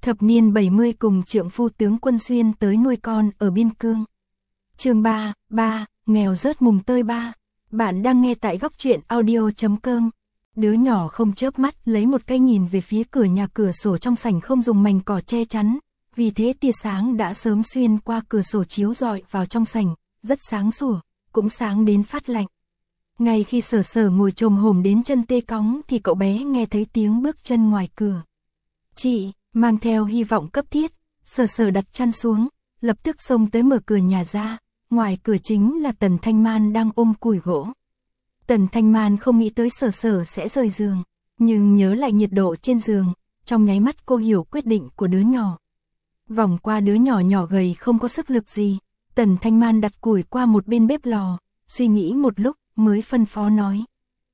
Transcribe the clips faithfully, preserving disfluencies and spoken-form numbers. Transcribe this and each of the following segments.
Thập niên bảy mươi cùng trượng phu tướng Quân Xuyên tới nuôi con ở biên cương. Chương ba, ba, nghèo rớt mùng tơi ba. Bạn đang nghe tại góc truyện audio chấm com. Đứa nhỏ không chớp mắt lấy một cái nhìn về phía cửa nhà, cửa sổ trong sảnh không dùng mảnh cỏ che chắn, vì thế tia sáng đã sớm xuyên qua cửa sổ chiếu rọi vào trong sảnh, rất sáng sủa, cũng sáng đến phát lạnh. Ngay khi Sở Sở ngồi chồm hổm đến chân tê cóng thì cậu bé nghe thấy tiếng bước chân ngoài cửa. Chị, mang theo hy vọng cấp thiết, Sở Sở đặt chăn xuống, lập tức xông tới mở cửa nhà ra, ngoài cửa chính là Tần Thanh Man đang ôm củi gỗ. Tần Thanh Man không nghĩ tới Sở Sở sẽ rời giường, nhưng nhớ lại nhiệt độ trên giường, trong nháy mắt cô hiểu quyết định của đứa nhỏ. Vòng qua đứa nhỏ nhỏ gầy không có sức lực gì, Tần Thanh Man đặt củi qua một bên bếp lò, suy nghĩ một lúc mới phân phó nói.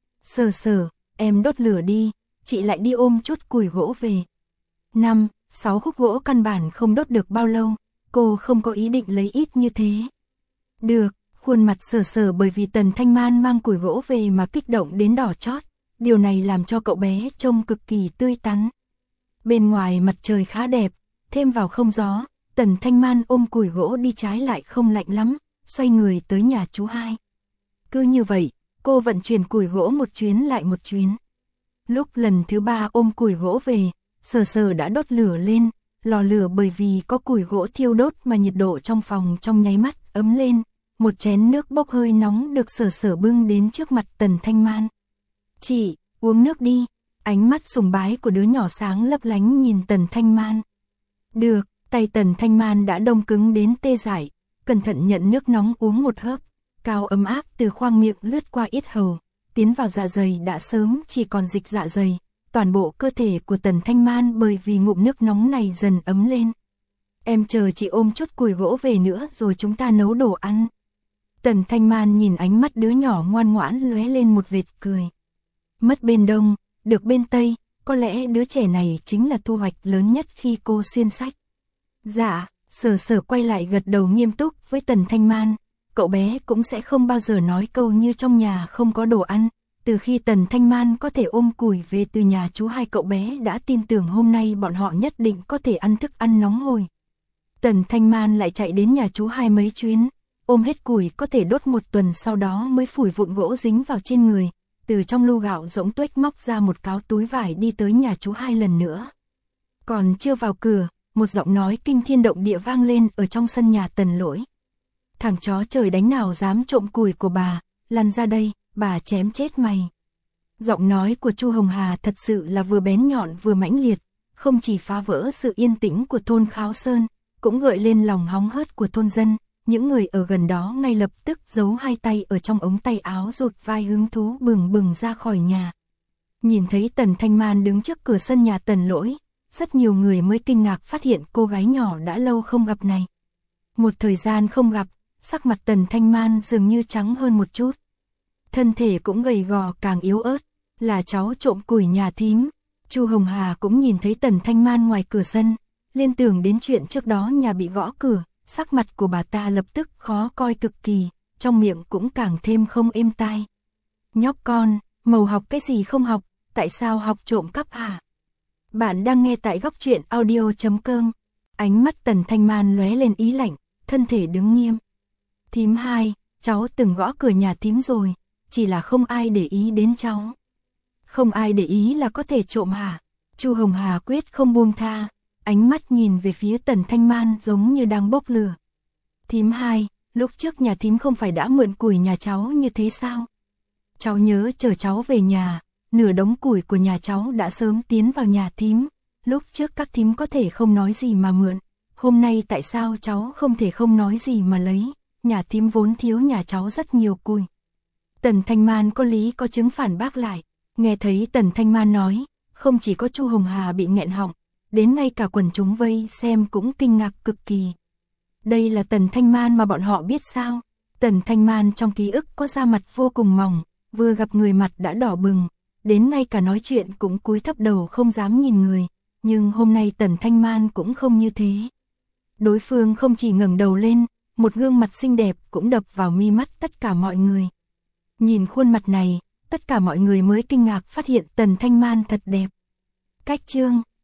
Sở Sở, em đốt lửa đi, chị lại đi ôm chút củi gỗ về. Năm, sáu khúc gỗ căn bản không đốt được bao lâu, cô không có ý định lấy ít như thế. Được, khuôn mặt Sở Sở bởi vì Tần Thanh Man mang củi gỗ về mà kích động đến đỏ chót, điều này làm cho cậu bé trông cực kỳ tươi tắn. Bên ngoài mặt trời khá đẹp, thêm vào không gió, Tần Thanh Man ôm củi gỗ đi trái lại không lạnh lắm, xoay người tới nhà chú hai. Cứ như vậy, cô vận chuyển củi gỗ một chuyến lại một chuyến. Lúc lần thứ ba ôm củi gỗ về, Sở Sở đã đốt lửa lên, lò lửa bởi vì có củi gỗ thiêu đốt mà nhiệt độ trong phòng trong nháy mắt ấm lên. Một chén nước bốc hơi nóng được Sở Sở bưng đến trước mặt Tần Thanh Man. Chị, uống nước đi. Ánh mắt sùng bái của đứa nhỏ sáng lấp lánh nhìn Tần Thanh Man. Được, tay Tần Thanh Man đã đông cứng đến tê dại, cẩn thận nhận nước nóng uống một hớp, cao ấm áp từ khoang miệng lướt qua yết hầu, tiến vào dạ dày đã sớm chỉ còn dịch dạ dày, toàn bộ cơ thể của Tần Thanh Man bởi vì ngụm nước nóng này dần ấm lên. Em chờ chị ôm chút củi gỗ về nữa rồi chúng ta nấu đồ ăn. Tần Thanh Man nhìn ánh mắt đứa nhỏ ngoan ngoãn lóe lên một vệt cười. Mất bên đông, được bên tây, có lẽ đứa trẻ này chính là thu hoạch lớn nhất khi cô xuyên sách. Dạ, Sở Sở quay lại gật đầu nghiêm túc với Tần Thanh Man, cậu bé cũng sẽ không bao giờ nói câu như trong nhà không có đồ ăn. Từ khi Tần Thanh Man có thể ôm củi về từ nhà chú hai, cậu bé đã tin tưởng hôm nay bọn họ nhất định có thể ăn thức ăn nóng hổi. Tần Thanh Man lại chạy đến nhà chú hai mấy chuyến, ôm hết củi có thể đốt một tuần, sau đó mới phủi vụn gỗ dính vào trên người, từ trong lu gạo rỗng tuếch móc ra một cáo túi vải đi tới nhà chú hai lần nữa. Còn chưa vào cửa, một giọng nói kinh thiên động địa vang lên ở trong sân nhà Tần Lỗi. Thằng chó trời đánh nào dám trộm củi của bà, lăn ra đây, bà chém chết mày. Giọng nói của Chu Hồng Hà thật sự là vừa bén nhọn vừa mãnh liệt, không chỉ phá vỡ sự yên tĩnh của thôn Kháo Sơn, cũng gợi lên lòng hóng hớt của thôn dân. Những người ở gần đó ngay lập tức giấu hai tay ở trong ống tay áo, rụt vai hứng thú bừng bừng ra khỏi nhà. Nhìn thấy Tần Thanh Man đứng trước cửa sân nhà Tần Lỗi, rất nhiều người mới kinh ngạc phát hiện cô gái nhỏ đã lâu không gặp này. Một thời gian không gặp, sắc mặt Tần Thanh Man dường như trắng hơn một chút. Thân thể cũng gầy gò càng yếu ớt, là cháu trộm củi nhà thím. Chu Hồng Hà cũng nhìn thấy Tần Thanh Man ngoài cửa sân, liên tưởng đến chuyện trước đó nhà bị gõ cửa. Sắc mặt của bà ta lập tức khó coi cực kỳ, trong miệng cũng càng thêm không êm tai. Nhóc con, màu học cái gì không học, tại sao học trộm cắp hả? Bạn đang nghe tại góc truyện audio chấm com. Ánh mắt Tần Thanh Man lóe lên ý lạnh, thân thể đứng nghiêm. Thím hai, cháu từng gõ cửa nhà thím rồi, chỉ là không ai để ý đến cháu. Không ai để ý là có thể trộm hả? Chu Hồng Hà quyết không buông tha. Ánh mắt nhìn về phía Tần Thanh Man giống như đang bốc lửa. Thím hai, lúc trước nhà thím không phải đã mượn củi nhà cháu như thế sao? Cháu nhớ chờ cháu về nhà, nửa đống củi của nhà cháu đã sớm tiến vào nhà thím. Lúc trước các thím có thể không nói gì mà mượn, hôm nay tại sao cháu không thể không nói gì mà lấy? Nhà thím vốn thiếu nhà cháu rất nhiều củi. Tần Thanh Man có lý có chứng phản bác lại. Nghe thấy Tần Thanh Man nói, không chỉ có Chu Hồng Hà bị nghẹn họng, đến ngay cả quần chúng vây xem cũng kinh ngạc cực kỳ. Đây là Tần Thanh Man mà bọn họ biết sao? Tần Thanh Man trong ký ức có da mặt vô cùng mỏng, vừa gặp người mặt đã đỏ bừng, đến ngay cả nói chuyện cũng cúi thấp đầu không dám nhìn người, nhưng hôm nay Tần Thanh Man cũng không như thế. Đối phương không chỉ ngẩng đầu lên, một gương mặt xinh đẹp cũng đập vào mi mắt tất cả mọi người. Nhìn khuôn mặt này, tất cả mọi người mới kinh ngạc phát hiện Tần Thanh Man thật đẹp. Cách chương